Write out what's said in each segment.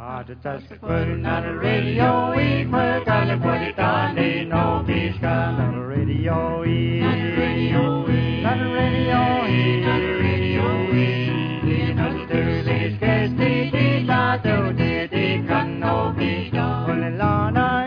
Not a radio, we put on the body down, they know peace, not a radio, not a radio, not a radio, not a radio, not a dirty, scarcely, did not do, did it, can no peace, only Lana,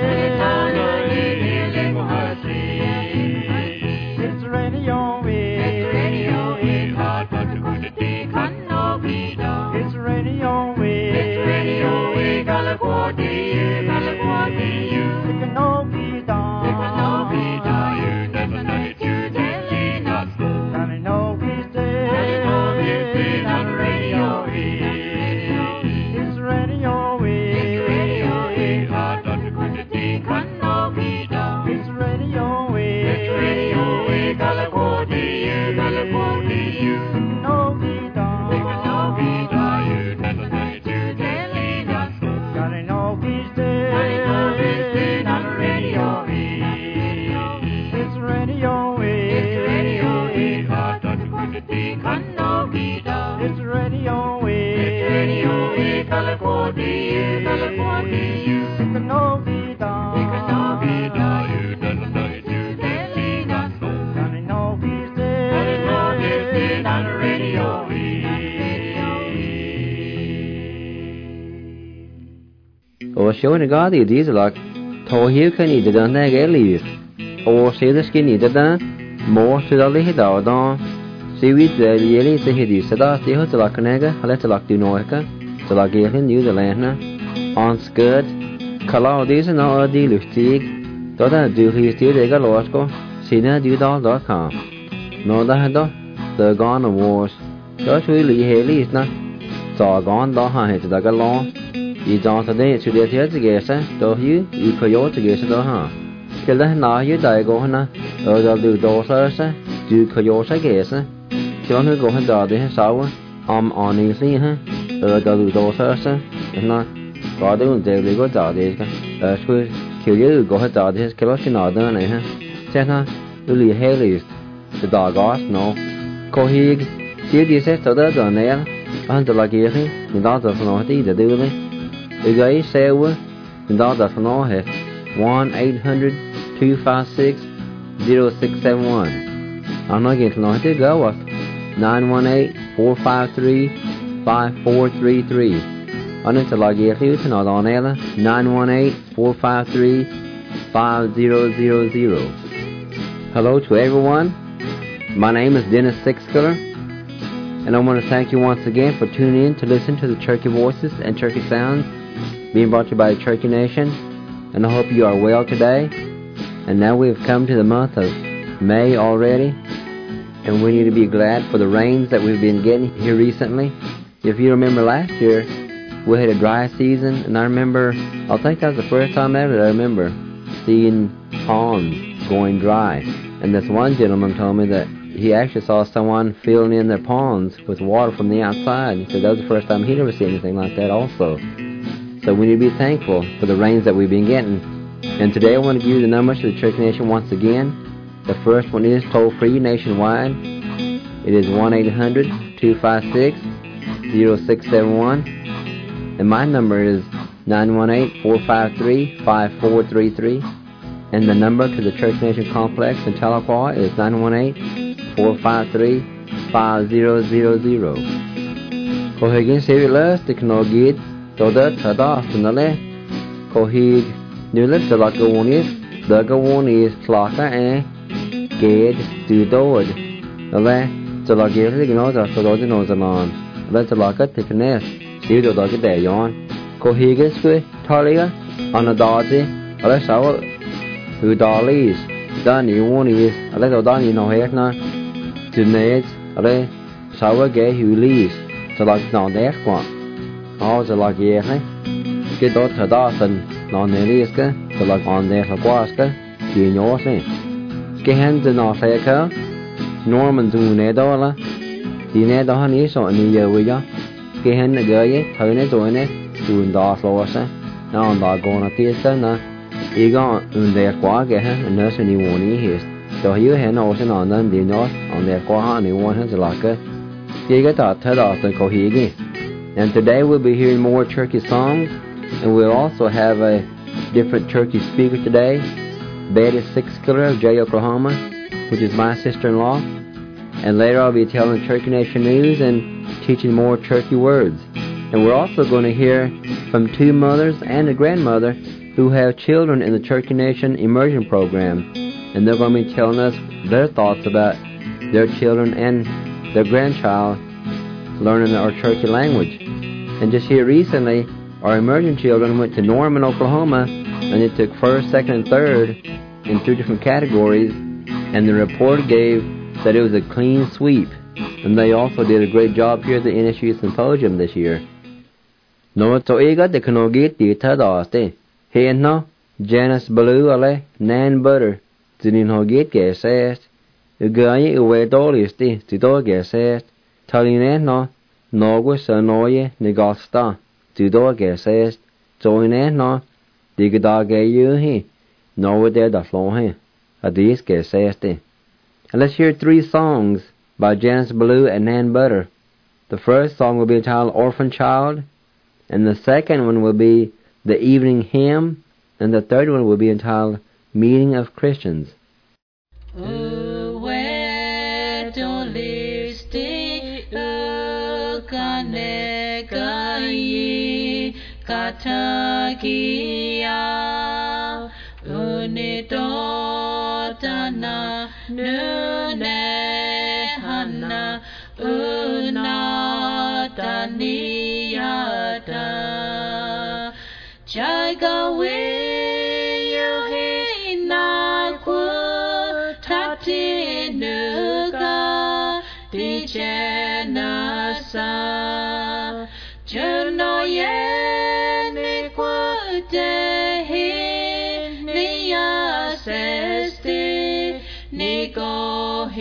it's radio, it's radio, it's hard, but the good day can no peace, it's radio, it's radio, we got a quarter, you got a quarter, you can no be done, you can no be done, you never know it, you daily not school, can I know be stay, can I know be stay, not radio, it's radio, it's radio, hard, but the good day can no be done, it's radio, we got a quarter, you got a quarter, you can no be done, you can no be done, you never know it, you daily not school, can I know be stay, can I know be stay, not radio, it's radio, it's radio, hard, but the good day can no be done, it's radio, got a quarter, you got a quarter, you can no be done, you can no be done, you never know it, you daily not school, can I know be stay, can I know be stay, not radio, Og sjøen ga de dieselak, tog hiu kan i det denne jeg liv. Og sedes kan i det den, må sudali hida og da, sividt det gjelder til hidi, så da de har til lakenege, har lett til lagt i noe, til lagt gjelden i det lene, anskudd, kalla og disse nå er de luftig, da det du hyster deg av låsko, sine du da kan. Nå det er da, det er gane vårs, da tror jeg hele isene, så gane da har hette deg av lån, I don't think to the theatre, do you? You could together, do huh? Kill the now you die go hana, or the do doors, do coyote guess. John will go and daddy his hour, honestly, huh? Or the do doors, and not God will daily go daddy. School kill you, go ahead daddy his killer can order, eh? Senna, really hail the dog ass, no. Cohig, see the sister the nail, and the luggage, the daughter of no the doing. The guy say we, and that's no hit 1-800-256-0671. I'm not getting no hit go with 918-453-5433. On it to log you to not on 918-453-5000. Hello to everyone. My name is Dennis Sixkiller. And I want to thank you once again for tuning in to listen to the Cherokee Voices and Cherokee Sounds being brought to you by the Cherokee Nation. And I hope you are well today. And now we have come to the month of May already. And we need to be glad for the rains that we've been getting here recently. If you remember last year, we had a dry season. And I think that was the first time ever that I remember seeing ponds going dry. And this one gentleman told me that he actually saw someone filling in their ponds with water from the outside. He said that was the first time he'd ever seen anything like that also. So we need to be thankful for the rains that we've been getting. And today I want to give you the numbers to the Cherokee Nation once again. The first one is toll-free nationwide. It is 1-800-256-0671. And my number is 918-453-5433. And the number to the Cherokee Nation Complex in Tahlequah is 918-453-5000. Kohigin Sevilas, the Knogid, Doda Tada, Sunale, Kohig, Nulet, the Lagawonis, the Gawonis, Klaka, and Gade, Dudod. The Le, the Lagir, the Gnoza, so those knows along. Let the Laka take a nest, see the dog day on. Kohigis, Talia, on a dodgy, unless our who dollies, done you one is a little done you know here now. To nades, a little sour gay who leaves, so like no that one. All the like yeah, get out to Dawson, non Neriska, so like on there for Guasca, you know thing. Scan the North Echo, Norman to Nedola, the Nedon is on the year with ya. Scan the guy, turn it on it, doing Darth Lawson, now I'm not going to teach her. I går under kvar här en nös ni våning hit. Då ju hen och sen annan det nåt on der kvar han ni våning så lacka. Jag tar ta då så kohigi. And today we'll be hearing more Cherokee songs, and we'll also have a different Cherokee speaker today, Betty Sixkiller of Jay, Oklahoma, which is my sister-in-law. And later I'll be telling Cherokee Nation news and teaching more Cherokee words. And we're also going to hear from two mothers and a grandmother who have children in the Cherokee Nation immersion program. And they're going to be telling us their thoughts about their children and their grandchild learning our Cherokee language. And just here recently, our immersion children went to Norman, Oklahoma, and they took first, second, and third in 3 different categories, and the report gave that it was a clean sweep. And they also did a great job here at the NSU Symposium this year. No to ega de knogit di tadaste. He no Janice Blue ale Nan Butter. Zinin hogit gesest. Ugai uwe dolisti tido gesest. Taline no Nogue sanoye negosta. Tido gesest. Joine no Digdage yuhi. No de da flohe. Adis geseste. And let's hear 3 songs by Janice Blue and Nan Butter. The first song will be entitled Orphan Child, and the second one will be The Evening Hymn, and the third one will be entitled Meeting of Christians. Dana nune hana una taniyata jaga we yuhina ku tati nuga dijena sa juno ye ni ku dehi niya sesti Nico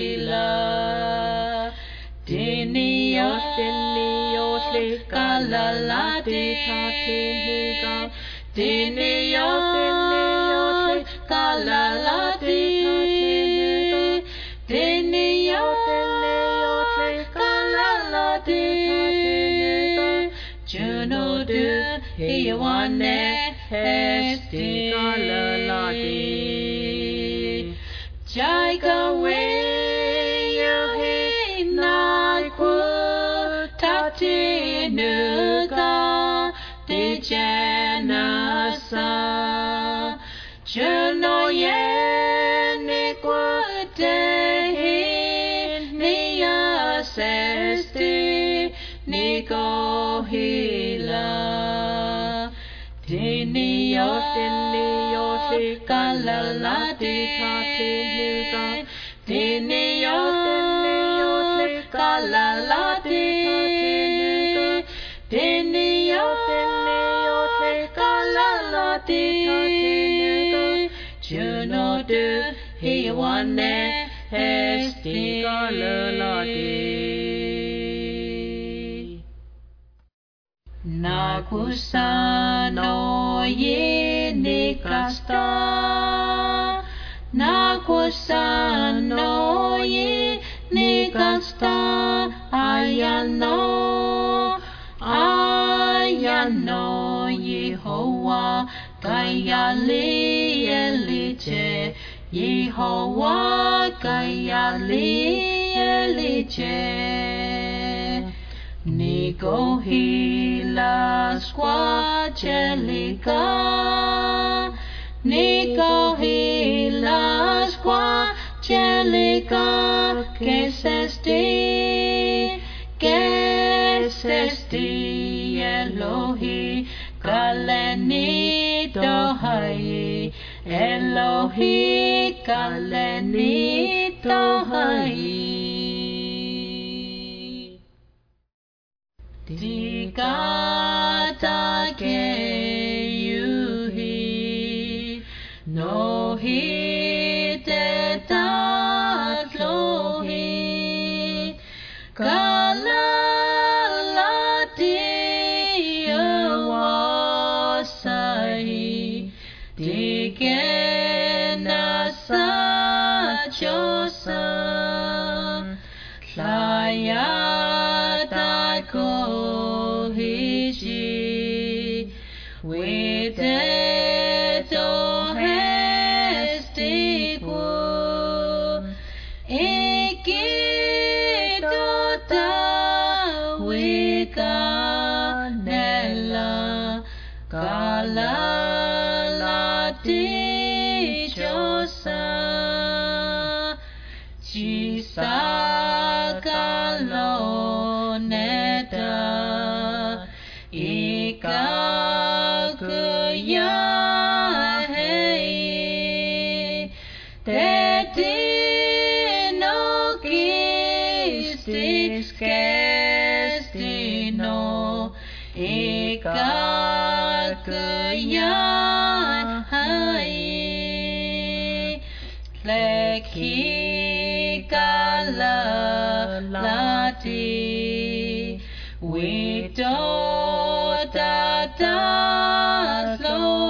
Hila Dinios Kalala Dita Dinios Kalala Dinios Kalala Juno du Hiwane Hesti Kalala Jaiga we yuhina ku tati nuga dijena sa juno ye ni ku dehi niya sesti nigo hila Dinios kalala ditati nuga Dinios kalala Dinios kalala Juno du hiwane hesti kalala Nakusano ye nikasta Nakusano ye nikasta Ayano Yehovah Kayali eliche Yehovah Kayali eliche Nico hila squajelica Nico hila squajelica Que sesti Elohi Kaleni dohai Elohi Kaleni dohai Dikata ke yuhi no hi te tatlohi kalala wasai dikena sa josa layata ko Ika kuya hei Teti no kistis kestino Ika kuya hei Lekhi kala lati Wito tata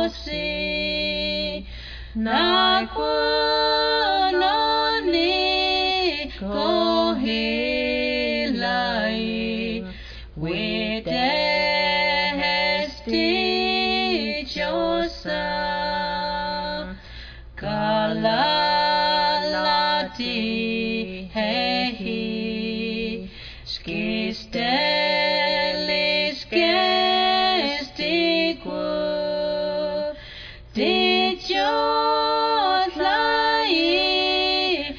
slosi Na kunoni kohilai Wite hesti chosa Kalalati hehi Skistelis gestiqu Dijot lai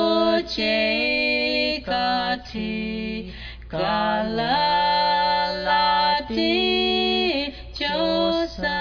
Wojekati Kalalati chosa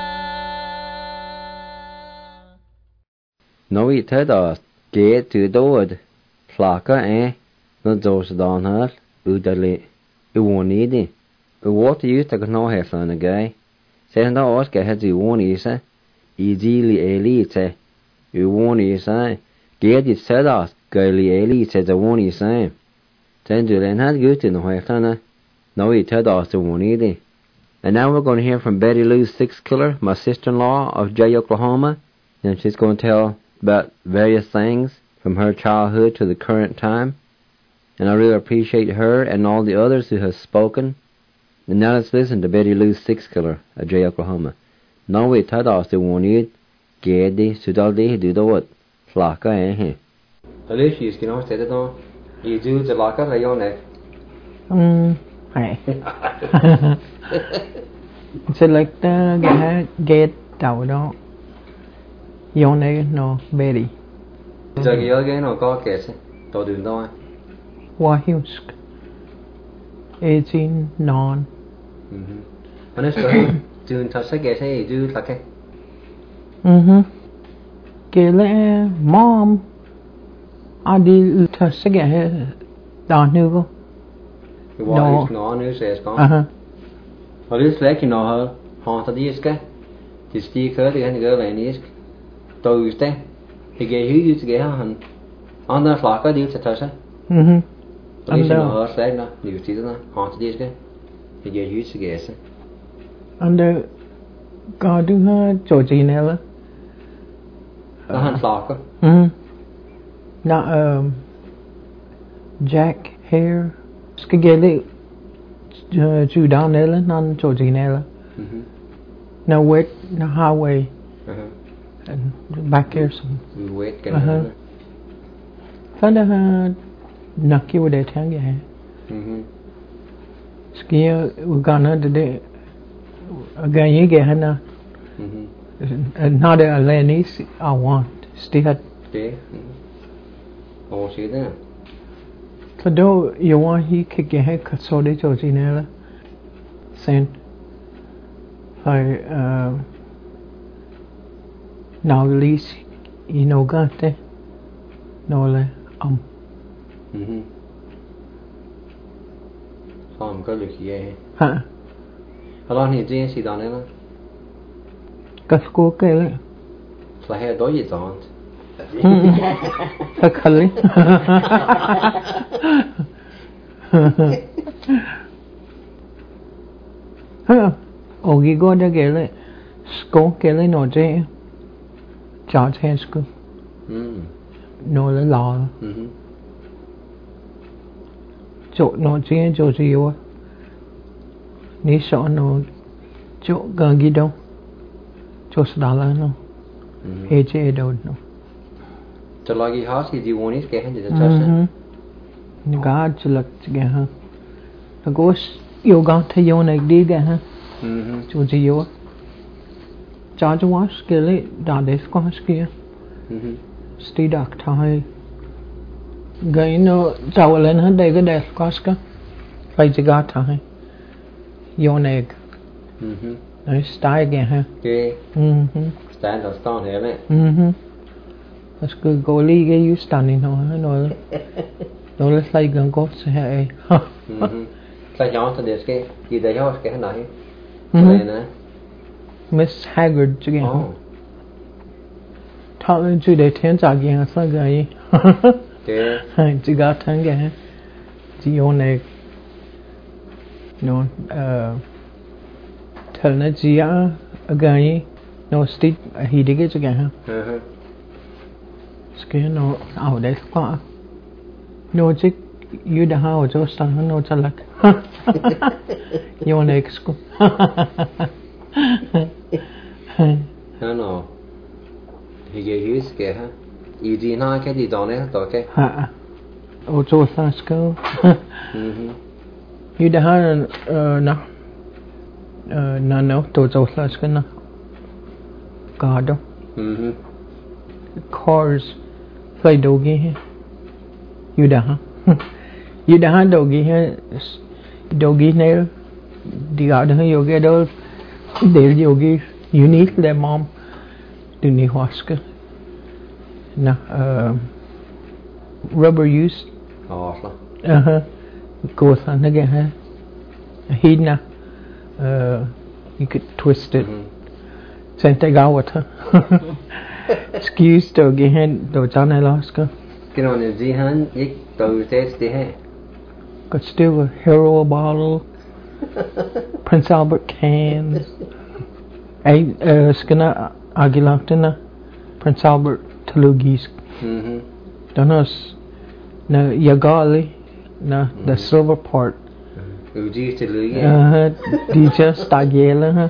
Nói thế đó kế từ đâu là cái nó dấu đòn hết đây là uốn đi đi uốn thì ta có nói hết rồi cái sẽ nó ở cái hết gì uốn đi sao easily elite uốn đi sao kế thì sẽ đó cái li eliteจะuốn đi sao then do lên hết good to nói hết rồi nói thế đó sẽ uốn đi đi. And now we're going to hear from Betty Lou's Sixth Killer, my sister-in-law of Jay, Oklahoma, and she's going to tell about various things from her childhood to the current time. And I really appreciate her and all the others who have spoken. And now let's listen to Betty Lou's Sixth Killer of Jay, Oklahoma. Now we thought I was the one you'd get the Sudaldi do the what? Flocka, eh? Alicia, you know, said it on. You do the locker, lay on it. Hey. Select get đầu đó. Yon này nó Betty. Giờ cái nó có kẹt tàu đường đó. Wahusk. 18 non. Anh nói đường thật sẽ kẹt hay do là cái. Cái lẽ mom. I đi thật sẽ kẹt đòn nữa cô. No. No, nu ses kan. Och det släcker nå här. Har det diska. Det sticker det kan gå längre disk. Då just det. Det ger hur ut det han. Andra flakar det ut så. Och det nå här släck nå. Det just det. Har det diska. Det ger hur så ger sig. Under går du har Georgina eller? Det han flakar. Nå Jack Hare. Ska gele Judan eller non Georgina eller? No wait, no highway. And back here some. Wait cái. Phải là knock you with that thing yeah. Skia we're gonna today. Again you get hana. Not a Lebanese I want. Still. Det. Och så det. Så då jag var he could get her så det Georgina sen för Naulis I Nogate Nole Som có được gì ha Hallå ni det är sidan eller Kas ko kele Så här då är sånt Sakali Ogi go da gele Sko gele no je George Hansku No le la Jo no je jo je yo Ni so no Jo gangi do Jo sdala no Eje do no Så lagi har sig de vonis kan det så. God chulak ge ha. Agos yoga the yonak di ge ha. Chu ji yo. Cha ju was skele da des ko ske. Sti dak thai. Gai no chawlen ha de ge des ko ska. Fai ji ga thai. yon egg. Nó stai again ha. Okay. Stand or stone here, mate. That's good. Go league you standing on. No. No, let's like go to hey. Like y'all to this game. You the y'all get night. Miss Haggard again. Oh. Talk into the tent again. It's like a. Okay. Chị got thằng kìa. Chị yon egg. No. Tell nó chị á again. No stick he dig it again. Skin no out there quá. No chick you the how just no chalak. Yon egg school. No. He get his get ha. You did not get it on it, okay? Oh, so let's go. You the how no to let's go na. God. Cars play doggy here. You the huh? You the hand doggy here. Doggy nail. The other you get all. There yogi. You need their mom. Do need wasker. No. Rubber use. Oh. Goes on again. Huh? Heat na. You could twist it. Sent take out with her. Excuse doggy hand. Do John Alaska. Cái nào này gì hắn ít từ test đi hết. Got still a Hero bottle. Prince Albert cans. Ay, skina agilaktina. Prince Albert Talugis. Don't know. Na Yagali. Na the silver part. Uji Talugi. DJ Stagela.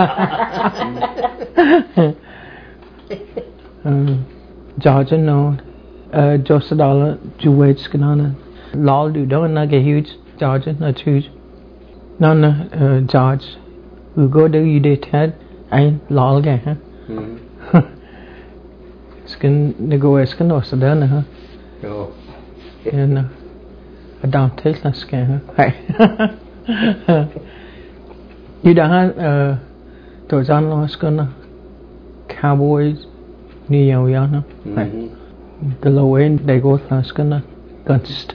Georgia no. Just $1 Juwage skinana. Lol do don't not get huge. Georgia not huge. No, George. We go there you did head. Ain't lol get huh? Skin nego skin no so done huh? Oh. And I don't taste that skin huh? Hey. You don't to John Lost gonna Cowboys New York. The low end they go last gonna gunst.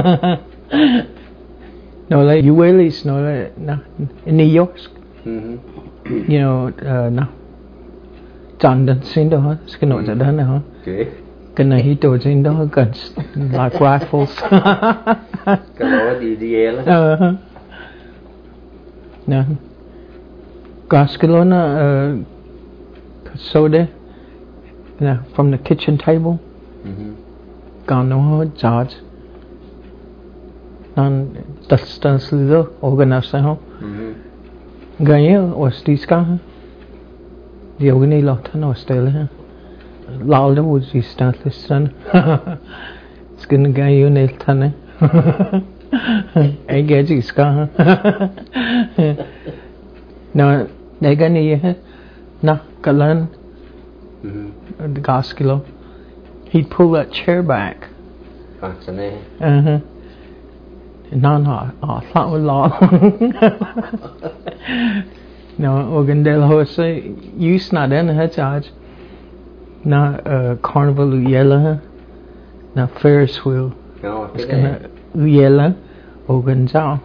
No, like you Willie's no, no in New York. You know, no. John done seen the huh? Skin no done huh? Okay. Can I hit those in the guns like rifles? Cái đó đi là. No. Gaskelona soda. Yeah, from the kitchen table. Gone no George. Non dust little organized home. Gaya was this guy. The organi lot no still here. Loud was he start listen. It's gonna get you nail tane. I get this guy. No, they gonna here. Na kalan. The gas kilo. He'd pull that chair back. No, I thought was long. No, organ de la Jose, use not in her charge. No, carnival yellow. No, Ferris wheel. No, it's gonna yellow. Organ down.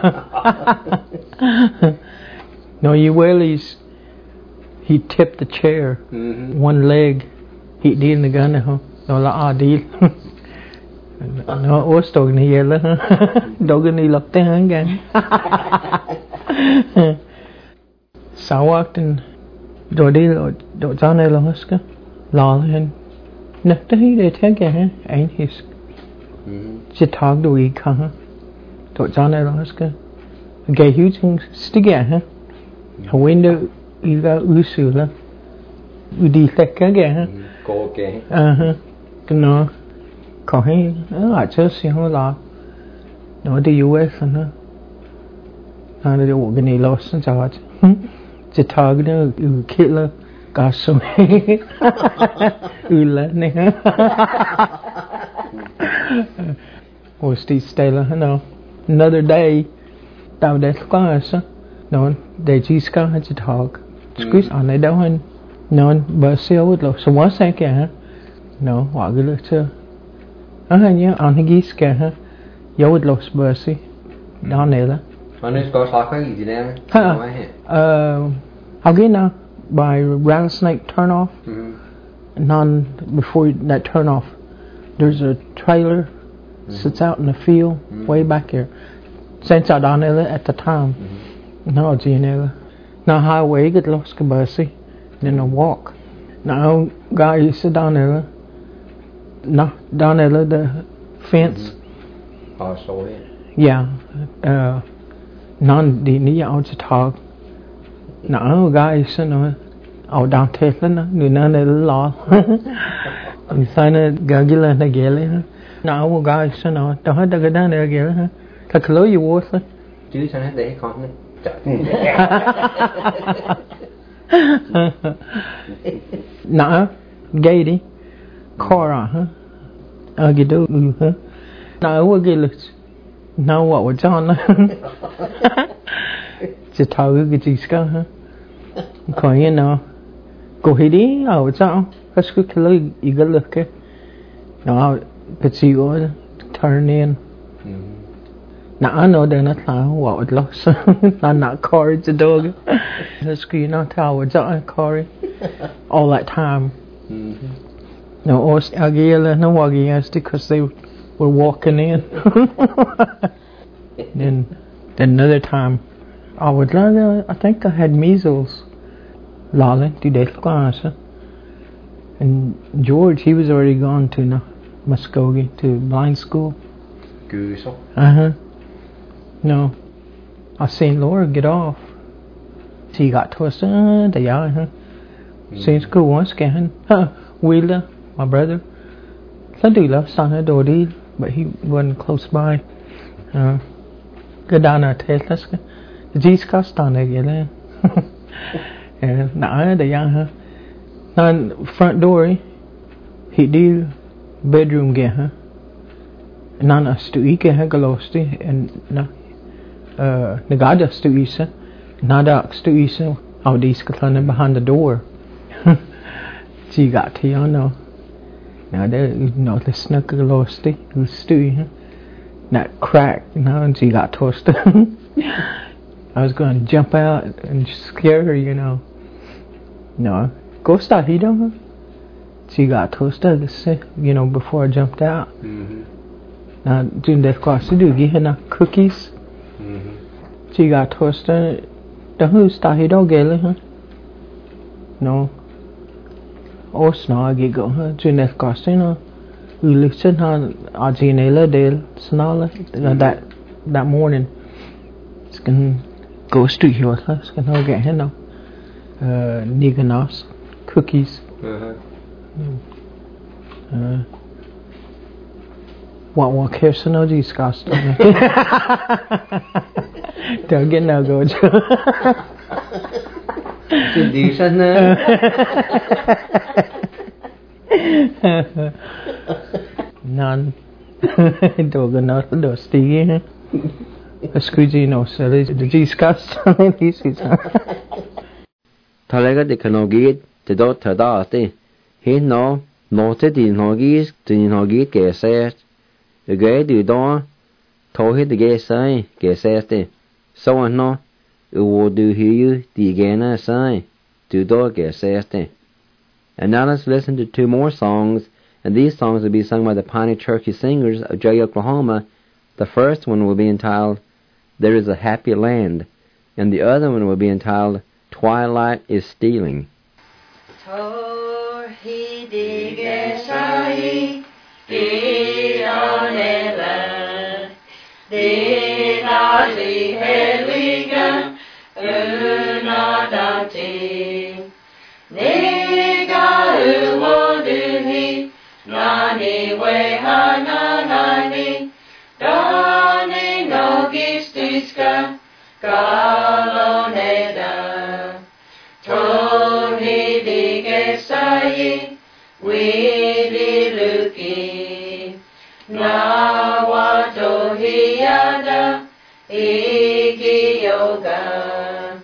No, you wellies. He tipped the chair. One leg. He did in the gun. No, la deal. No, what's talking yellow? Dog in the locked down again. So I walked in. Do John Alaska? Lolly. Nothing they take it, ain't his. She talked to week, huh? Do John Alaska? Get huge stick at her. A window. You got Ursula. We defect again. Go okay. No. Có hay ở chơi xí hoa là nó đi US nữa. Nó đi uống cái này lo xong chào chỉ thà cái đó killer cá sấu là này. Was this Stella? No. Another day, tao để có sao? no, they just got to talk. Squeeze on they don't no, but still with look. So what's that guy? No, what good look to? Yeah, on the geese guy. You would look bursy down there. On this goes like crazy there. I'll get now by Rattlesnake turnoff. None before that turnoff. There's a trailer sits out in the field way back here. Since I down there at the time. No, Gina. Now highway get lost bursy. Then a walk. Now guy used to down there. No, down there the fence. Oh, so it. Yeah. Non đi ní out to talk. Now guy used to know. Out down Tesla, người nào này lo. Sai nó gần như là nó ghé lên. Now một guy used to know. Đâu hết cái đó này ghé lên. Thật lối you worth it. Chứ sao nó để con nó. Nah, gay đi. Cora, huh? Cái đó, huh? Now what get it? Now what was on? Chỉ thâu cái gì cả, hả? Coi như nào? Cô hí đi, sao? Cái script cái lời ý cái lực cái. Nó cái gì đó turn in. Now no, they're not now. What would lost? Not Corey the dog. The screen not how was on Corey. All that time. No, us Agila no Wagias because they were walking in. Then another time, I think I had measles. Lala, two days ago. And George, he was already gone to Muskogee to blind school. Goose. No, I seen Laura get off. She got to us, they are, huh? Seen school once, can Wheeler, my brother. I do love son of Dodie, but he wasn't close by. Go down there, Tesla. The G's cost down there, yeah. Now they are, huh? Now, front door, he did bedroom, get, huh? None us to eat, get, galosti, and no. The guy just to eat, not us to eat, how these got behind the door. She got to you know. Now there, the snuck a lost it, was stewy, that cracked, and she got toasted. I was going to jump out and scare her, No, go start he don't. She got toasted, before I jumped out. Now, doing that course to do, give her cookies. She got toasted. The who started all gaily, huh? No. Oh, snow, I get go, huh? Doing that course, we listen, huh? Arginella Dale, snarl, that morning. It's gonna go to your house, it's gonna get him, Niganos, cookies. What cares no disgust. Don't get no good. None. Don't get no dusty. A squeegee no silly. The disgust. Talaga de kanogit, the dot tadate. He no, noted the nogis, the nogit get the gay do don, told him the gay say, so and no, it will do you the again say, do dog get And now let's listen to two more songs, and these songs will be sung by the Piney Turkey Singers of Jay, Oklahoma. The first one will be entitled, There is a Happy Land, and the other one will be entitled, Twilight is Stealing. Nawato hiyada iki yoga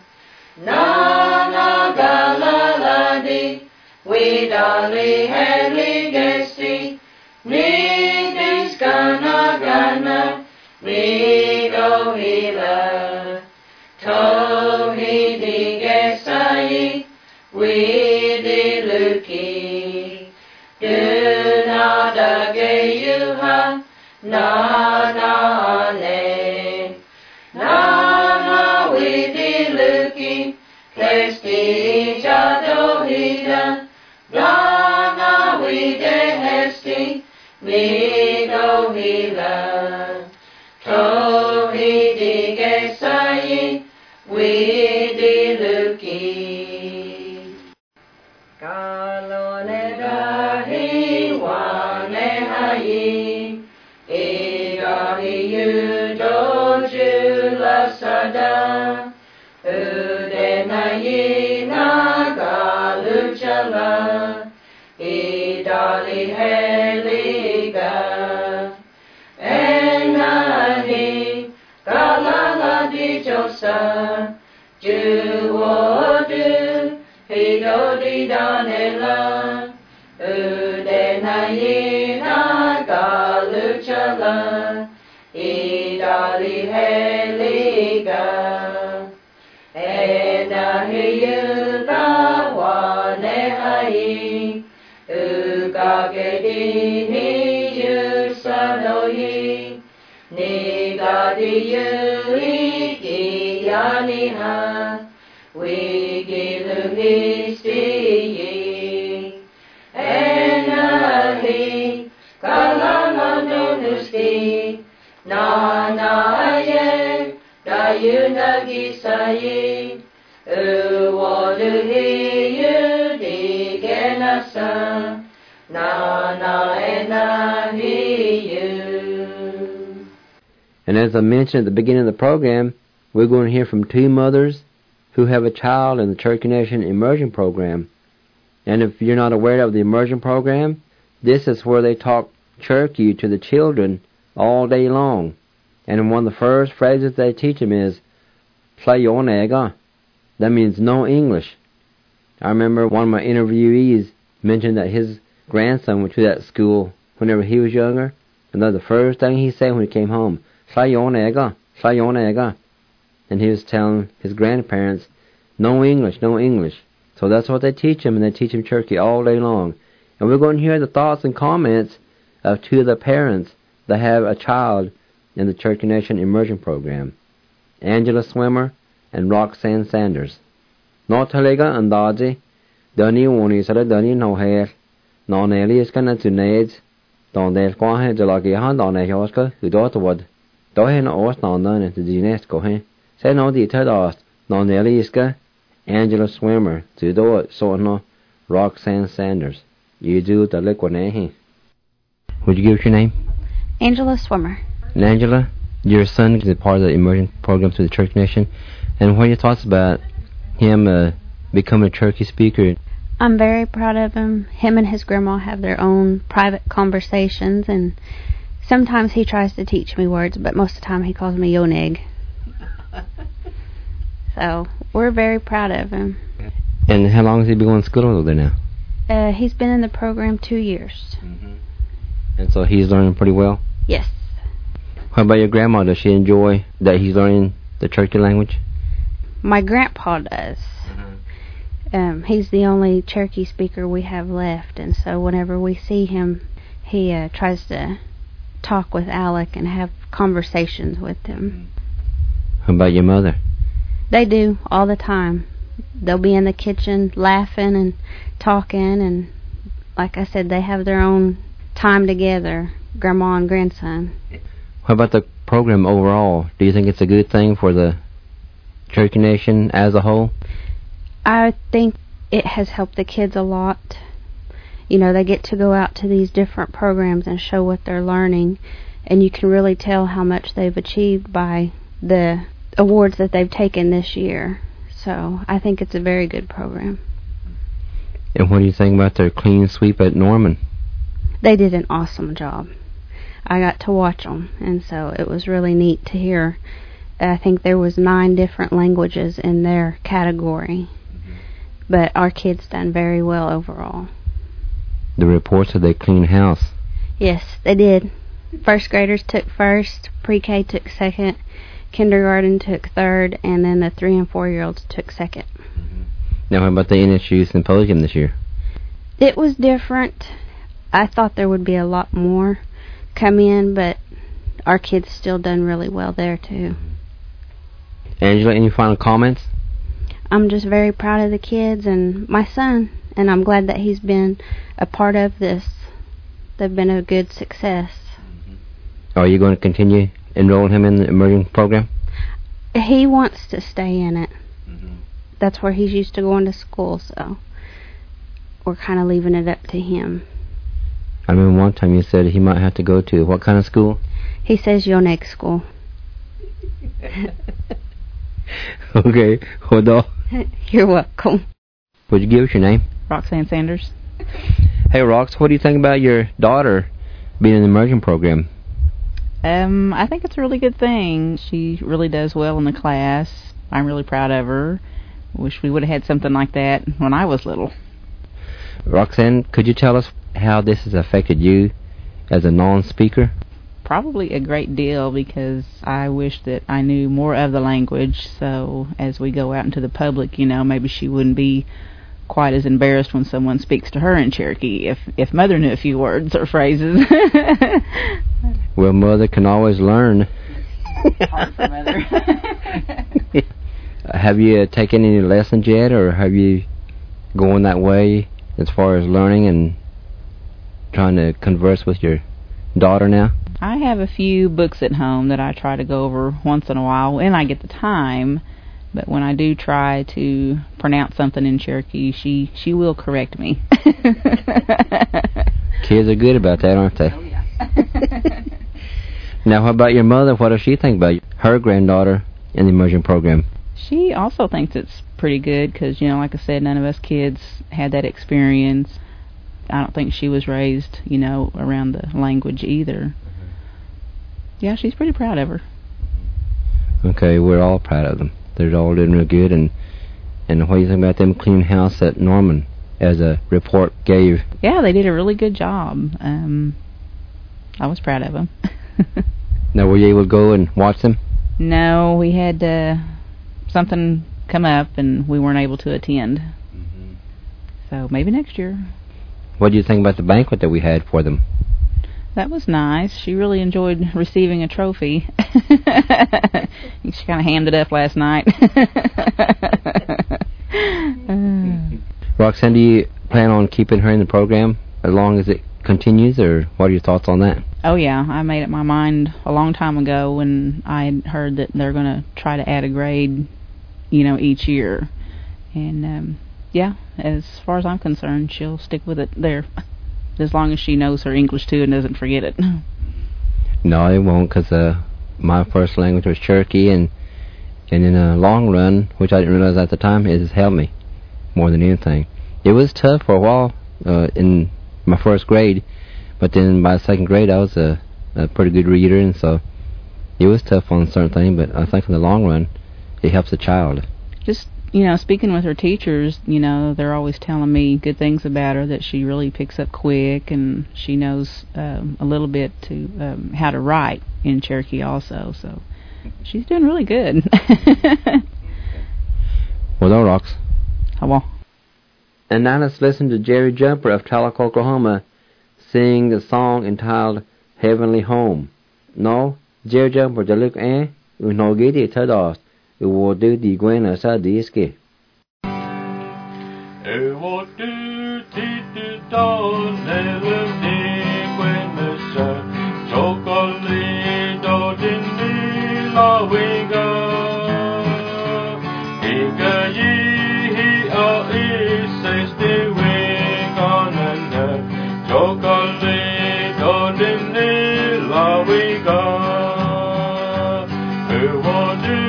Na na galaladi, we dali heli gesti, ni diskana gana, ni go hila, to he di gesai, we di luki, do na da ge you ha, na na ne, na we di luki, Hesti jado hida, na we de hesti, mi go hila, to he di gesai, we di luki. Kalone dahi wane hayi, igahi yu doju lasada, Udenayina galuchala, idali heliga, enahi galala di josa, juwodu hidodi danela, Udenayina galuchala, idali heliga. Enahiyu dawane hai, ugagedi hiyu sanoyi, nigadiyu ikiyaniha, wigilu histiyi. Enahi kalamanunusti, nanaye, Dayunagi sayi, uwaduhiyu digenasa, na enahiyu. And as I mentioned at the beginning of the program, we're going to hear from two mothers who have a child in the Cherokee Nation Immersion Program. And if you're not aware of the Immersion Program, this is where they talk Cherokee to the children all day long. And one of the first phrases they teach them is, Playonega. That means no English. I remember one of my interviewees mentioned that his grandson went to that school whenever he was younger, and that the first thing he said when he came home, Playonega, Playonega. And he was telling his grandparents, no English, no English. So that's what they teach him, and they teach him Cherokee all day long. And we're going to hear the thoughts and comments of two of the parents that have a child in the Cherokee Nation Immersion Program, Angela Swimmer and Roxanne Sanders. No talega andaji, dani woni sara dani no hair, no neli iskana to nades, don del kwahe jalagi han don a yoska, who dot wood, dohen os non none to the UNESCO he, say no the tados, no neli iska, Angela Swimmer, to do it so no, Roxanne Sanders. You do the liquid he. Would you give us your name? Angela Swimmer. And Angela, your son is a part of the immersion program through the Cherokee Nation. And what are your thoughts about him becoming a Cherokee speaker? I'm very proud of him. Him and his grandma have their own private conversations, and sometimes he tries to teach me words, but most of the time he calls me Yonig. So we're very proud of him. And how long has he been going to school over there now? He's been in the program 2 years. Mm-hmm. And so he's learning pretty well? Yes. How about your grandma? Does she enjoy that he's learning the Cherokee language? My grandpa does. Mm-hmm. He's the only Cherokee speaker we have left, and so whenever we see him, he tries to talk with Alec and have conversations with him. How about your mother? They do, all the time. They'll be in the kitchen laughing and talking, and like I said, they have their own time together, grandma and grandson. How about the program overall? Do you think it's a good thing for the Cherokee Nation as a whole? I think it has helped the kids a lot. You know, they get to go out to these different programs and show what they're learning, and you can really tell how much they've achieved by the awards that they've taken this year. So I think it's a very good program. And what do you think about their clean sweep at Norman? They did an awesome job. I got to watch them, and so it was really neat to hear I think there was 9 different languages in their category. But our kids done very well overall. The reports said they cleaned house. Yes, they did. First graders took first, pre-K took second, kindergarten took third, and then the 3 and 4-year-olds took second. Now, how about the NSU Symposium this year? It was different. I thought there would be a lot more come in, but our kids still done really well there too. Angela, any final comments? I'm just very proud of the kids and my son, and I'm glad that he's been a part of this. They've been a good success. Are you going to continue enrolling him in the immersion program? He wants to stay in it. That's where he's used to going to school, so we're kind of leaving it up to him. I remember one time you said he might have to go to what kind of school? He says Yonex school. Okay, hold on. You're welcome. Would you give us your name? Roxanne Sanders. Hey, Rox, what do you think about your daughter being in the immersion program? I think it's a really good thing. She really does well in the class. I'm really proud of her. Wish we would have had something like that when I was little. Roxanne, could you tell us how this has affected you as a non-speaker? Probably a great deal, because I wish that I knew more of the language, so as we go out into the public, maybe she wouldn't be quite as embarrassed when someone speaks to her in Cherokee if Mother knew a few words or phrases. Well, Mother can always learn. Hard for Mother. Have you taken any lessons yet, or have you going that way as far as learning and trying to converse with your daughter now? I have a few books at home that I try to go over once in a while when I get the time, but when I do try to pronounce something in Cherokee, she will correct me. Kids are good about that, aren't they? Oh, yeah. Now, how about your mother? What does she think about her granddaughter in the immersion program? She also thinks it's pretty good because, like I said, none of us kids had that experience. I don't think she was raised, around the language either. Yeah, she's pretty proud of her. Okay, we're all proud of them. They're all doing real good. And what do you think about them cleaning house at Norman, as a report gave? Yeah, they did a really good job. I was proud of them. Now, were you able to go and watch them? No, we had something come up and we weren't able to attend. So maybe next year. What do you think about the banquet that we had for them? That was nice. She really enjoyed receiving a trophy. She kind of hammed it up last night. Roxanne, do you plan on keeping her in the program as long as it continues, or what are your thoughts on that? Oh, yeah. I made up my mind a long time ago when I had heard that they're going to try to add a grade, each year. And, yeah, as far as I'm concerned, she'll stick with it there. As long as she knows her English, too, and doesn't forget it. No, it won't, because my first language was Cherokee, and in the long run, which I didn't realize at the time, it has helped me more than anything. It was tough for a while in my first grade, but then by the second grade, I was a pretty good reader, and so it was tough on certain things, but I think in the long run, it helps the child. Just speaking with her teachers, they're always telling me good things about her, that she really picks up quick, and she knows a little bit to how to write in Cherokee also, so she's doing really good. Well done, Rox. Well. And now let's listen to Jerry Jumper of Tallock, Oklahoma, sing the song entitled Heavenly Home. No, Jerry Jumper, the look no get it to us. It will do the Gwen as a disc. It will do the dawn, never dig when the sun chocolate out in the lawiga. Ika ye is says the wing on and chocolate out in the lawiga. It will do.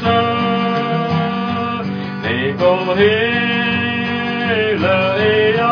Hela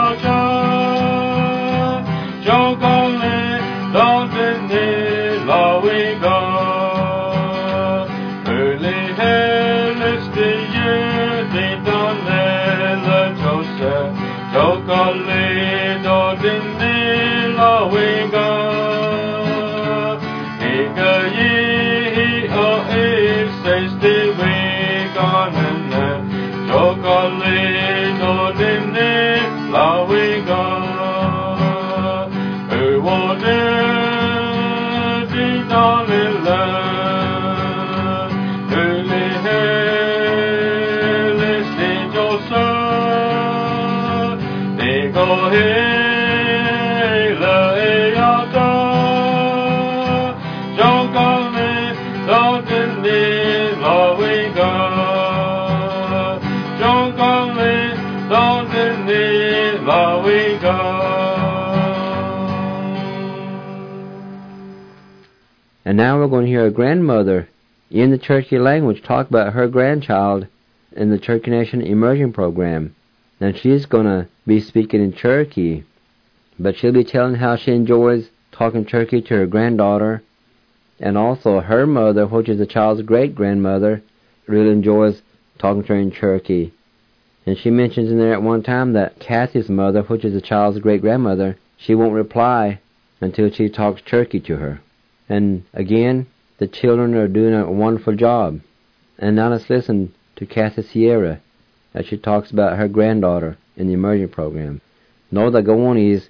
And now we're going to hear a grandmother in the Cherokee language talk about her grandchild in the Cherokee Nation Immersion Program. And she's going to be speaking in Cherokee, but she'll be telling how she enjoys talking Cherokee to her granddaughter, and also her mother, which is the child's great-grandmother, really enjoys talking to her in Cherokee. And she mentions in there at one time that Kathy's mother, which is the child's great-grandmother, she won't reply until she talks Cherokee to her. And again, the children are doing a wonderful job. And now let's listen to Kathy Sierra as she talks about her granddaughter in the immersion program. No, the go on is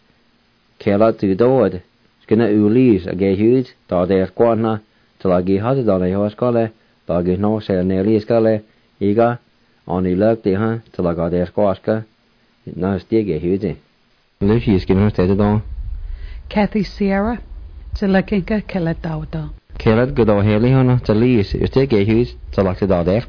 Kela to Dood, Skina Ulis, a gay huge, Dade Squadna, till I get hot on a horse collar, Doggy no sell nearly sculler, Ega, only luck the hunt till I got their squashka. Now still get huge. Lucy is getting started on Kathy Sierra. Telakinka Kelatauda. Kelat good or Haley on the lease, you still get huge to like the dog there.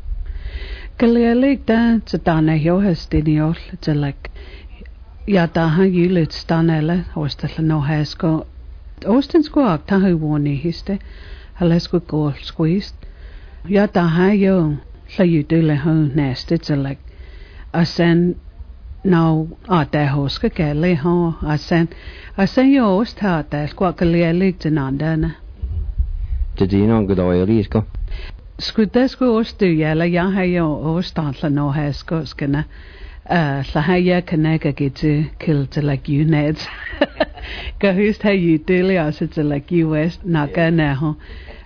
Kalialik dan Zadana Yohas Diniol, Zelek Yadaha Yulit Stanella, Hostel no Hasko. Austin Squawk Tahu Warni Histe, Halesko Gold Squeezed. Yadaha Yo, so you do le home nested Zelek. I send now der husker gale ho I send you ost her der squawk lig to nandana. Did you know good oil risko? Skud der sku ost du yella ya ha yo ost antla no hasko skana la ha ya kanega get to kill to like you neds. Go who's how you do as it's like you west naga na ho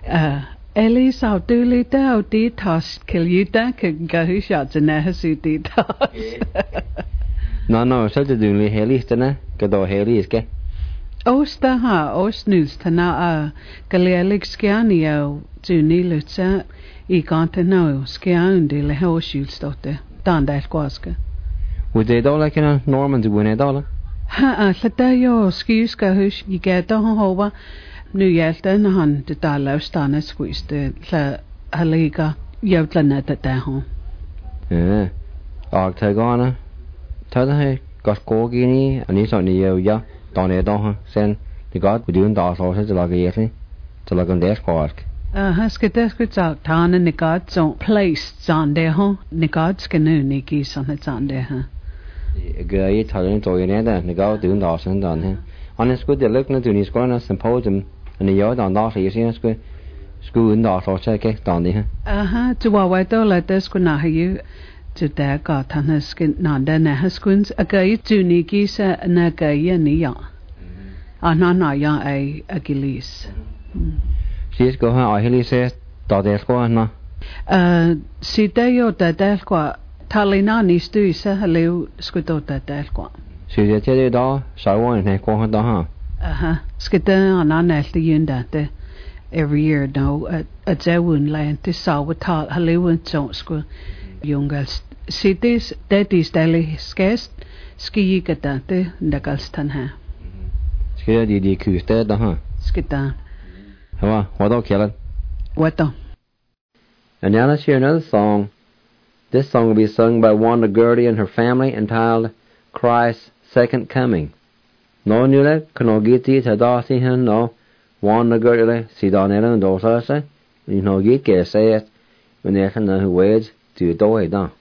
Ellis out dooley dow detox kill you da can go who shots in there who detox. No, so to do helistana, good or heliske. Osta ha, os news tana Galealic Scianio, Juni Lutza, I can't know, Scian de la horseshoes dotter, Dan that quaska. Would they do like in a Norman to win a dollar? Ha, Latayo, excuse Gahush, you get on hova, New Yelton, hun, the dollar stana squeezed the Haliga, Yotlanet at their home. Eh, Octagona. Tadhe got Gorgini, and he's on the ya, down there, don't send the god with doing that horses to like a to like on their squawk. Skidesquits out town and the gods on place on there, huh? The gods canoe Nikki's on its on there, huh? A guy telling to your nether, the god doing that and done him. On his good, they're looking at his going to symposium, and the yard on that, you see, school in that horse, down there. To what I don't let this go now, you. To der gatan haskin nanda na haskuns agay tuniki sa nagaya niya. Anana ya ay agilis. She's go ha ahili says dadelko na. Si dayo dadelko talinani stu sa haleu skuto dadelko. Si de tele da sawan ne ko da ha. Skita anana the yunda de every year no at zawun land to saw with tal haleu so school. Youngals cities that is daily scarce ski gadante nagalstan ha. Ski di kuste da ha. Skita. Hawa, what kill What? And now let's hear another song. This song will be sung by Wanda Gertie and her family entitled Christ's Second Coming. No nule kano giti tada si hen no Wanda Gertie si danela do sa you know git ke say it when they can know ways to do it down.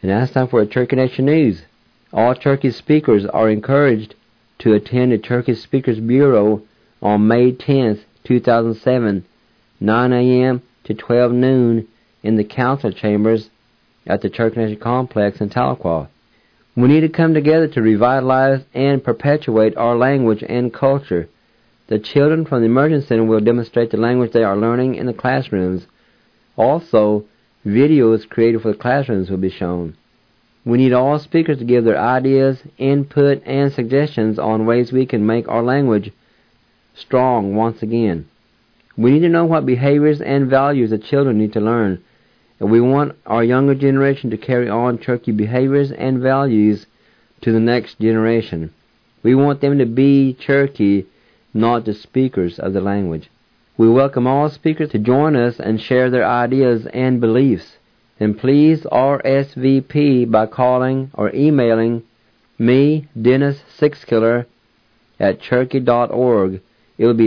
And now it's time for a Turkey Nation News. All Turkey speakers are encouraged to attend the Turkey Speakers Bureau on May 10th, 2007, 9 a.m. to 12 noon in the council chambers at the Turkey Nation Complex in Tahlequah. We need to come together to revitalize and perpetuate our language and culture. The children from the Immersion Center will demonstrate the language they are learning in the classrooms. Also, videos created for the classrooms will be shown. We need all speakers to give their ideas, input, and suggestions on ways we can make our language strong once again. We need to know what behaviors and values the children need to learn, and we want our younger generation to carry on Turkey behaviors and values to the next generation. We want them to be Turkey, not just speakers of the language. We welcome all speakers to join us and share their ideas and beliefs. And please RSVP by calling or emailing me, Dennis Sixkiller, at Cherokee.org. It will be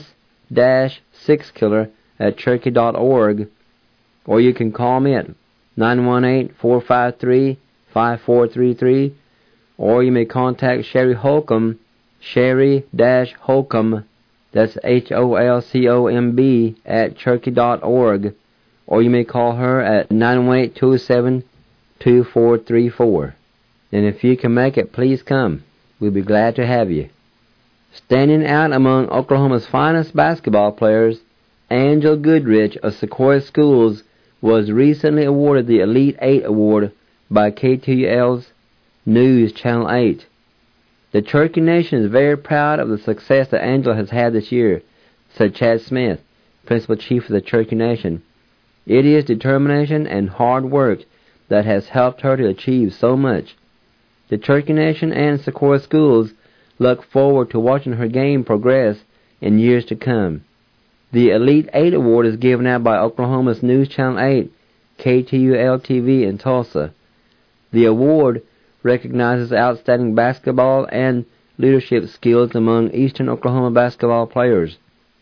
Dennis-Sixkiller@Cherokee.org, or you can call me at 918-453-5433, or you may contact Sherry Holcomb, Sherry-Holcomb, that's HOLCOMB, at Cherokee.org, or you may call her at 918-207-2434. And if you can make it, please come. We'll be glad to have you. Standing out among Oklahoma's finest basketball players, Angel Goodrich of Sequoia Schools was recently awarded the Elite 8 Award by KTUL's News Channel 8. The Cherokee Nation is very proud of the success that Angel has had this year, said Chad Smith, Principal Chief of the Cherokee Nation. It is determination and hard work that has helped her to achieve so much. The Cherokee Nation and Sequoia Schools look forward to watching her game progress in years to come. The Elite 8 Award is given out by Oklahoma's News Channel 8, KTUL-TV in Tulsa. The award recognizes outstanding basketball and leadership skills among Eastern Oklahoma basketball players.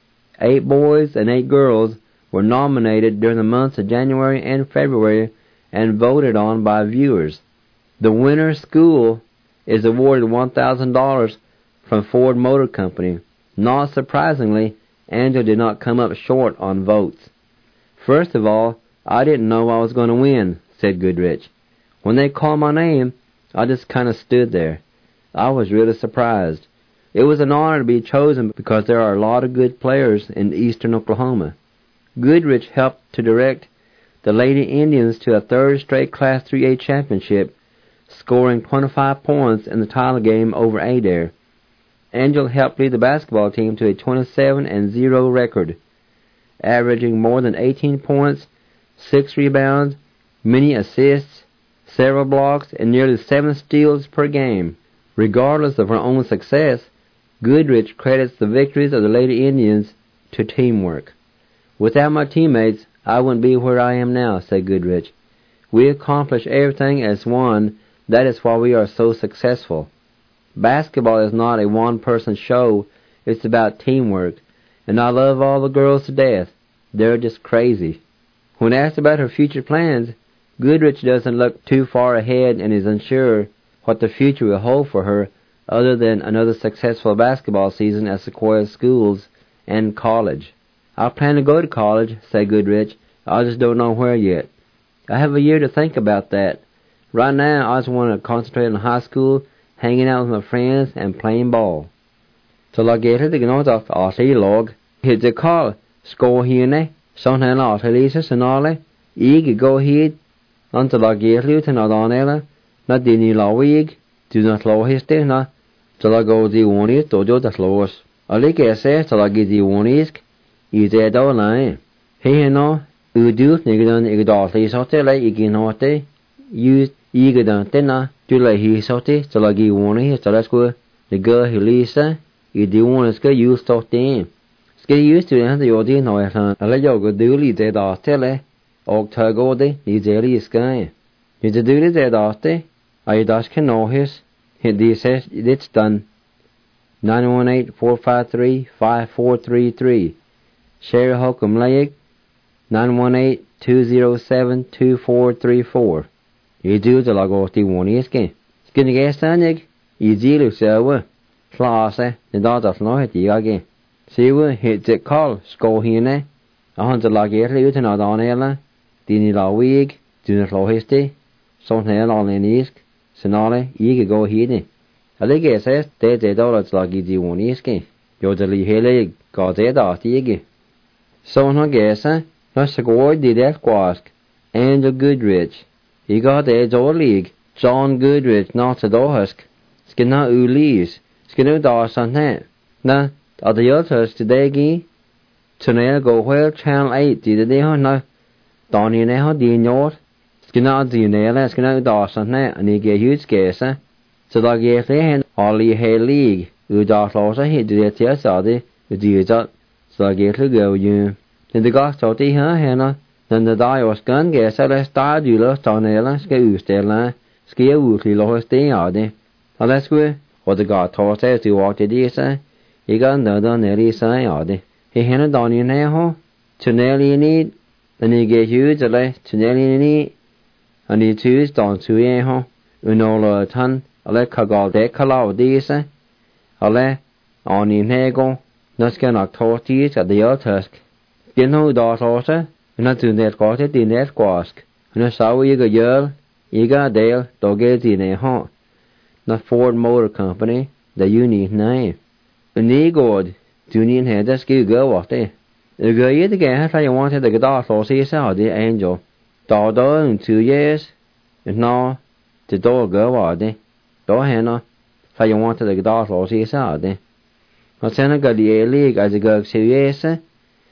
8 boys and 8 girls were nominated during the months of January and February and voted on by viewers. The winner school is awarded $1,000 from Ford Motor Company. Not surprisingly, Angel did not come up short on votes. First of all, I didn't know I was going to win, said Goodrich. When they called my name, I just kind of stood there. I was really surprised. It was an honor to be chosen because there are a lot of good players in eastern Oklahoma. Goodrich helped to direct the Lady Indians to a third straight Class 3A championship, scoring 25 points in the title game over Adair. Angel helped lead the basketball team to a 27-0 record, averaging more than 18 points, 6 rebounds, many assists, several blocks, and nearly 7 steals per game. Regardless of her own success, Goodrich credits the victories of the Lady Indians to teamwork. Without my teammates, I wouldn't be where I am now, said Goodrich. We accomplish everything as one. That is why we are so successful. Basketball is not a one-person show. It's about teamwork. And I love all the girls to death. They're just crazy. When asked about her future plans, Goodrich doesn't look too far ahead and is unsure what the future will hold for her other than another successful basketball season at Sequoia Schools and college. I plan to go to college, said Goodrich. I just don't know where yet. I have a year to think about that. Right now, I just want to concentrate on high school, hanging out with my friends, and playing ball. Så la gete det gnått av I log. Hit call, score here, son and out, Elisa, sonale, ig go hit, until la gete to not on ella, not dini la wig, do not low his dinner, till I go the one is to do the slows. I like says till I get the one is, is there do line. Hey, no, you do, nigga, igdal, is hotel, igin hote, use Igadan Tena, to lay his hote, till I give one is, till I score, the girl who Lisa, you do want to get used to them. Get used to the Odin or a yoga duly dead after, or Tagode, is early sky. Is the duly dead after? I dash can know his, he says it's done. 918-453-5433. Sherry Holcomb Lake, 918-207-2434. I do the lago the one is game. Skin against Sanig, I deal so class, the daughter of no hit the again. See we hit the call, score hine, a hundred laggy out and out on ella, Dini la week, do not low hasty, so hell on an east, senale, ye go hidden. A leg says, they dollars laggy the one is game. You're the lee hele, got it out the so no guess, no score did that quask, and a Goodrich. He got edge or league, John Goodrich, not a dohusk. Skina ulis, skinu dawson net. Na, at the others today gi. Tonight go where channel 8 did they no. Donny neho din yort. Skina dinela, skina dawson net, and he get huge guess, So the gave the hand, all ye hay league, Udawlosa hit the TSRD, with the so the gave to go you. Then the got so the Hannah. Then the die was gun guess I let start you lost on Ella, Skustella, Skia Wootly lost the yard. Let's go, or the god told us to walk the deer, he got another nearly yard. He handed on you now, to nearly need, and he gave you the left to nearly need, and he choose down to ye ho, unola ton, a let cagal de calow deer, a let on you nego, Nuskin Octotis at the old tusk. You know, daughter. Not to net got it in that quask. And a sour you got yell, you got dale, dog it in a haunt. Not Ford Motor Company, the union name. And ye god, Junior had a skill go what they. The girl yet again, how you wanted the dog or see how the angel. Dog in 2 years, and now the dog go what they. Dog Hannah, how you wanted the dog or see how they. I sent a got the league as a girl 2 years, and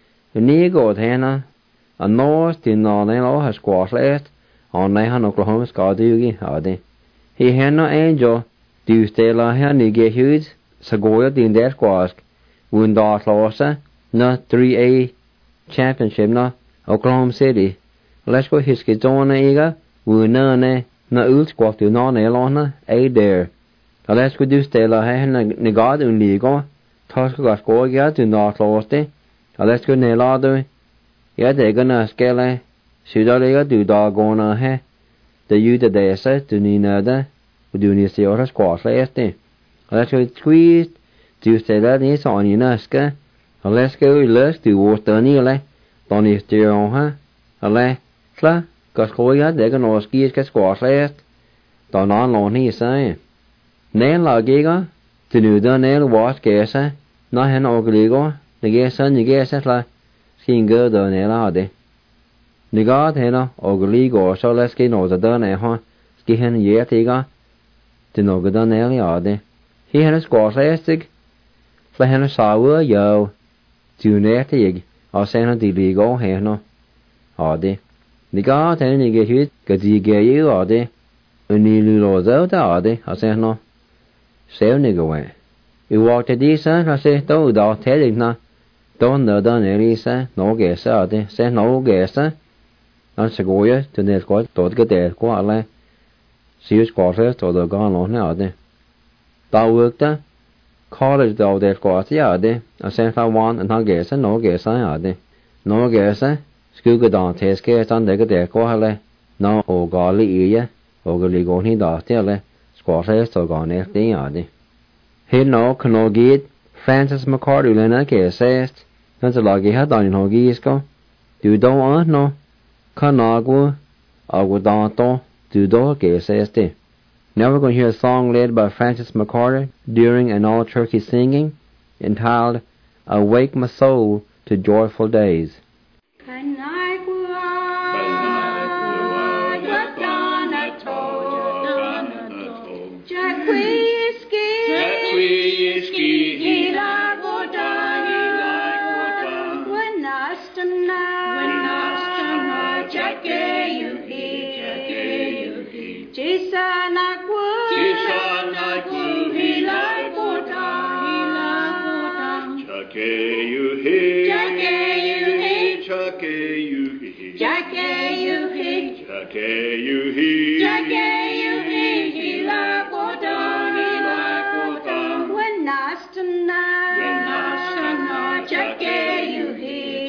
ye god Hannah. A north in Northern has squash last on Nahan Oklahoma Scardugi Hardy. He had no angel, do stay la handy get huge, Sagoya in that squash, wound dot lossa, not 3A championship, no Oklahoma City. Let's go his kizona ega, wound none, no old squawk to non elona, a there. Let's go do stay la hand negad un legal, toss got scoria to not lost it. Let's go nelado. Yeah, they're gonna scale. Should I do doggone he? The you the day said to Nina, we do need to see what a squash last day. Let's go squeeze. Do say that is on your nuska. Let's go, let's do water nearly. Don't you steer on her? Ale, fla, cause Koya, they're gonna ski squash last. Don't on long he say. Nail la giga. To do the nail wash gas, not an ogligo. The gas and the gas at la. Skin good on Elade. The god henna, ogly go, so let's get no the done a huh, skihen ye tiga, to no good on Eliade. He had a squash elastic, flahen a sour yo, to netig, or send a deligo henna, ade. The god hen you get hit, cause you get you ade, and you lose out ade, I say no. Say nigga way. You walked a decent, I say, don't tell it na. Don't know done Elisa, no guess out there, say no guess, and Segoya to the squad, don't get there, quite see you squatters to the gone on out there. Thou worked college though that squat yard, I sent for one and I guess, no guess I had. No guess, school go down, test case on the get there, quite no, oh golly, ear, ogly go he does tell, squatters to gone at the yard. He no can no get Francis McCarty, Lena, says. That's a loggy head on Hogisco. Do don't want no Canagua, Aguadanto, do do says. Now we're going to hear a song led by Francis McCarty during an all turkey singing entitled Awake My Soul to Joyful Days.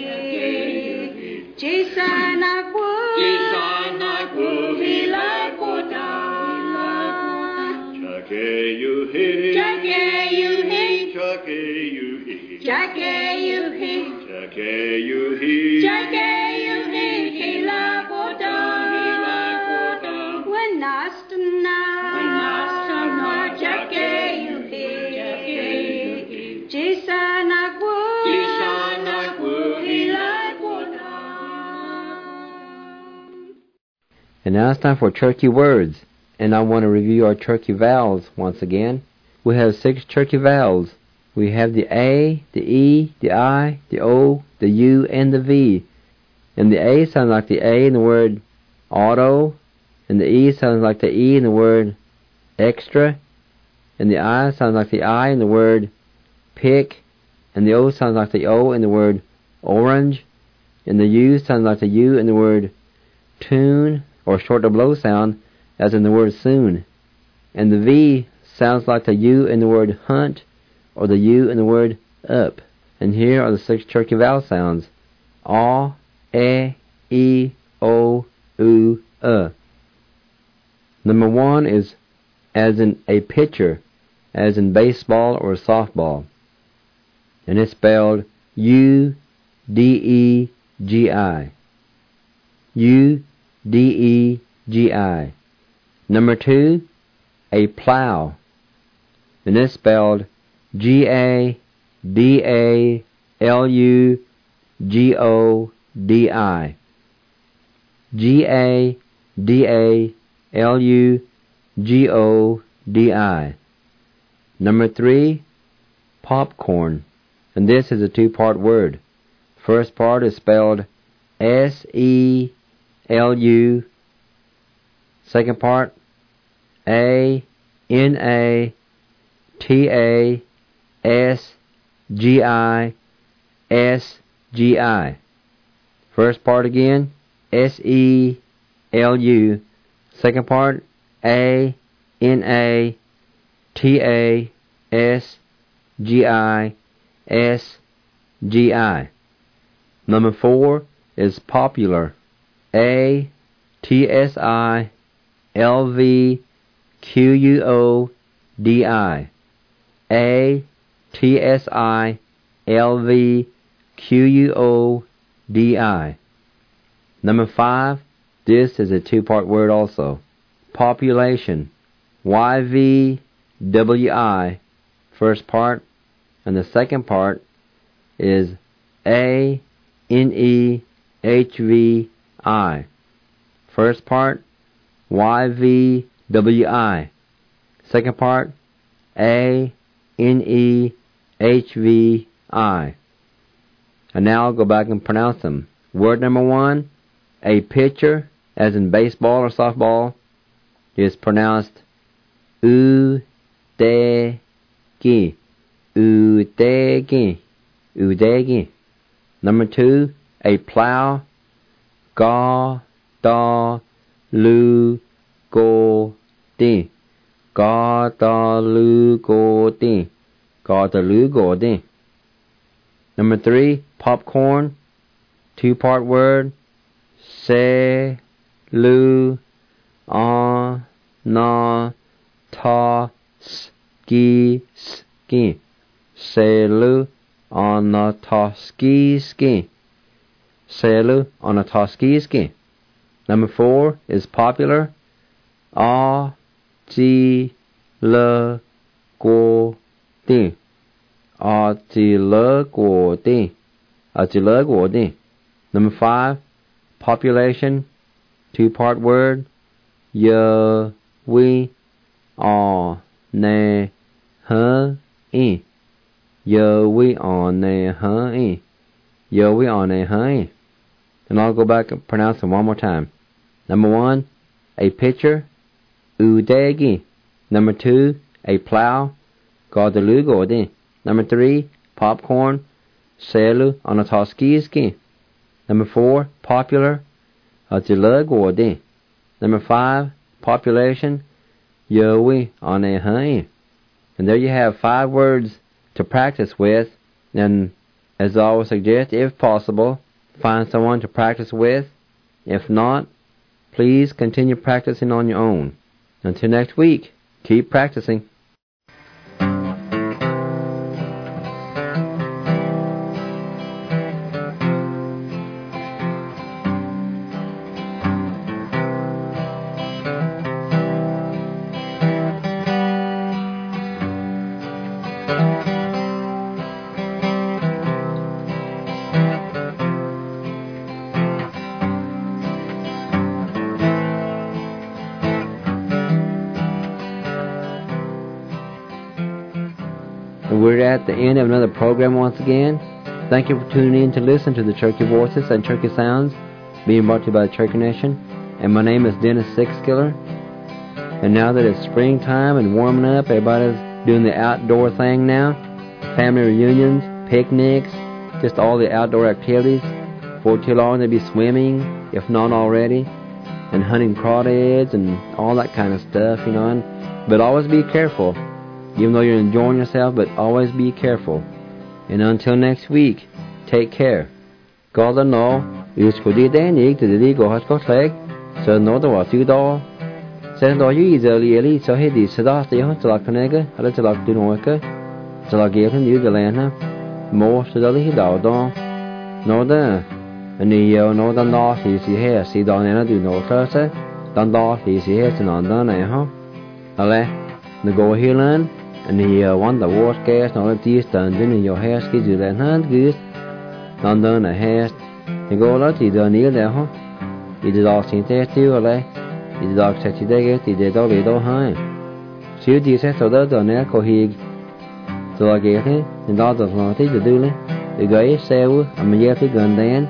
Jason, Chucky-you-hee. Chucky-you-hee. Chucky-you-hee. Chucky-you-hee. Chucky-you-hee. Chucky-you-hee. Hila-ko-da. When Nastana. Chucky-you-hee. Jisa-nak-woo. Hila-ko-da. And now it's time for Turkey words. And I want to review our Turkey vowels once again. We have 6 Turkey vowels. We have the A, the E, the I, the O, the U, and the V. And the A sounds like the A in the word auto, and the E sounds like the E in the word extra, and the I sounds like the I in the word pick, and the O sounds like the O in the word orange, and the U sounds like the U in the word tune, or short to blow sound, as in the word soon. And the V sounds like the U in the word hunt, or the U in the word up. And here are the 6 Turkey vowel sounds. A, E, O, U, Number 1 is as in a pitcher, as in baseball or softball. And it's spelled U-D-E-G-I. U-D-E-G-I. Number 2, a plow. And it's spelled G-A-D-A-L-U-G-O-D-I. G-A-D-A-L-U-G-O-D-I. Number 3, popcorn. And this is a 2-part word. First part is spelled S-E-L-U. Second part, A-N-A-T-A-S-G-I-S-G-I. First part again, S-E-L-U. Second part, A-N-A-T-A-S-G-I-S-G-I. Number 4 is popular. A-T-S-I-L-V-Q-U-O-D-I. A-T-S-I-L-V-Q-U-O-D-I. Number 5, this is a 2-part word also. Population. Y-V-W-I. First part. And the second part is A-N-E-H-V-I. First part, Y-V-W-I. Second part, A-N-E-H-V-I. And now I'll go back and pronounce them. Word number 1, a pitcher, as in baseball or softball, is pronounced U-De-Gi. U-De-Gi. U-De-Gi. Number 2, a plow, Ga-da-lu-go-di. Ga-da-lu-go-di. Ga-da-lu-go-di. Number 3, popcorn, 2-part word, Se-lu-on-na-ta-ski-ski. Se-lu-on-na-ta-ski-ski. Se-lu-on-na-ta-ski-ski. Number 4 is popular, A-Ji-le-go-di. A-Ji-le-go-di. A-Ji-le-go-di. Number 5, population, 2-part word, Ye-we-on-ne-he. Ye-we-on-ne-he. Ye-we-on-ne-he. And I'll go back and pronounce them one more time. Number 1, a pitcher, U-De-Gi. Number 2, a plow, Ga-da-lu-go-di. Number 3, popcorn, Se-lu-on-na-ta-ski-ski. Number 4, popular, A-Ji-le-go-di. Number 5, population, Ye-we-on-ne-he. And there you have 5 words to practice with. And as I always suggest, if possible, find someone to practice with. If not, please continue practicing on your own. Until next week, Keep practicing. We're at the end of another program once again. Thank you for tuning in to listen to the Cherokee Voices and Cherokee Sounds being brought to you by the Cherokee Nation. And my name is Dennis Sixkiller. And now that it's springtime and warming up, everybody's doing the outdoor thing now. Family reunions, picnics, just all the outdoor activities. Before too long they'll be swimming, if not already, and hunting crawdads and all that kind of stuff, you know. But always be careful. Even though you're enjoying yourself, but always be careful. And until next week, take care. God the no, is for the day to the go has got leg, so no the was you do. Send all you easily, so he did so that's the hunt like a nigger, a little like the worker. So I gave him you the land, more so that he died on. No, the and the no the north is here, see down and I do no closer. The north is here, and on done, huh? The go here land. And the one the wash gas, all the teeth done in your hair, skid you that hand goose. Done done a hair. You go lot, you don't need that, huh? You did all seen there too, or like, you did all set you there, you did all the door, huh? So you did set so that on there, go hig. So I get it, and all the naughty to do it. The guy say, I'm a yappy gun then.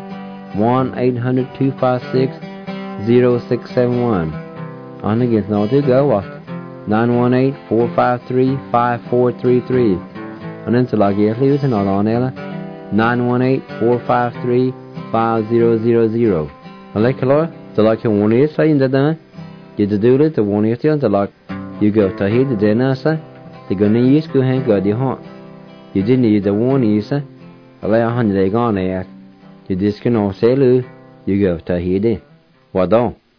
1-800-256-0671. On against no to go off. 918-453-5433. And then to log your leaves and all on Ella. 918-453-5000. And like hello, to like your one is saying that you to do it, the one is to like you go to hear the dinner, sir. The gun is go hang go the haunt. You didn't need the one is, sir. A lay 100 day gone there. You just can all say, you go to hear it. What don't?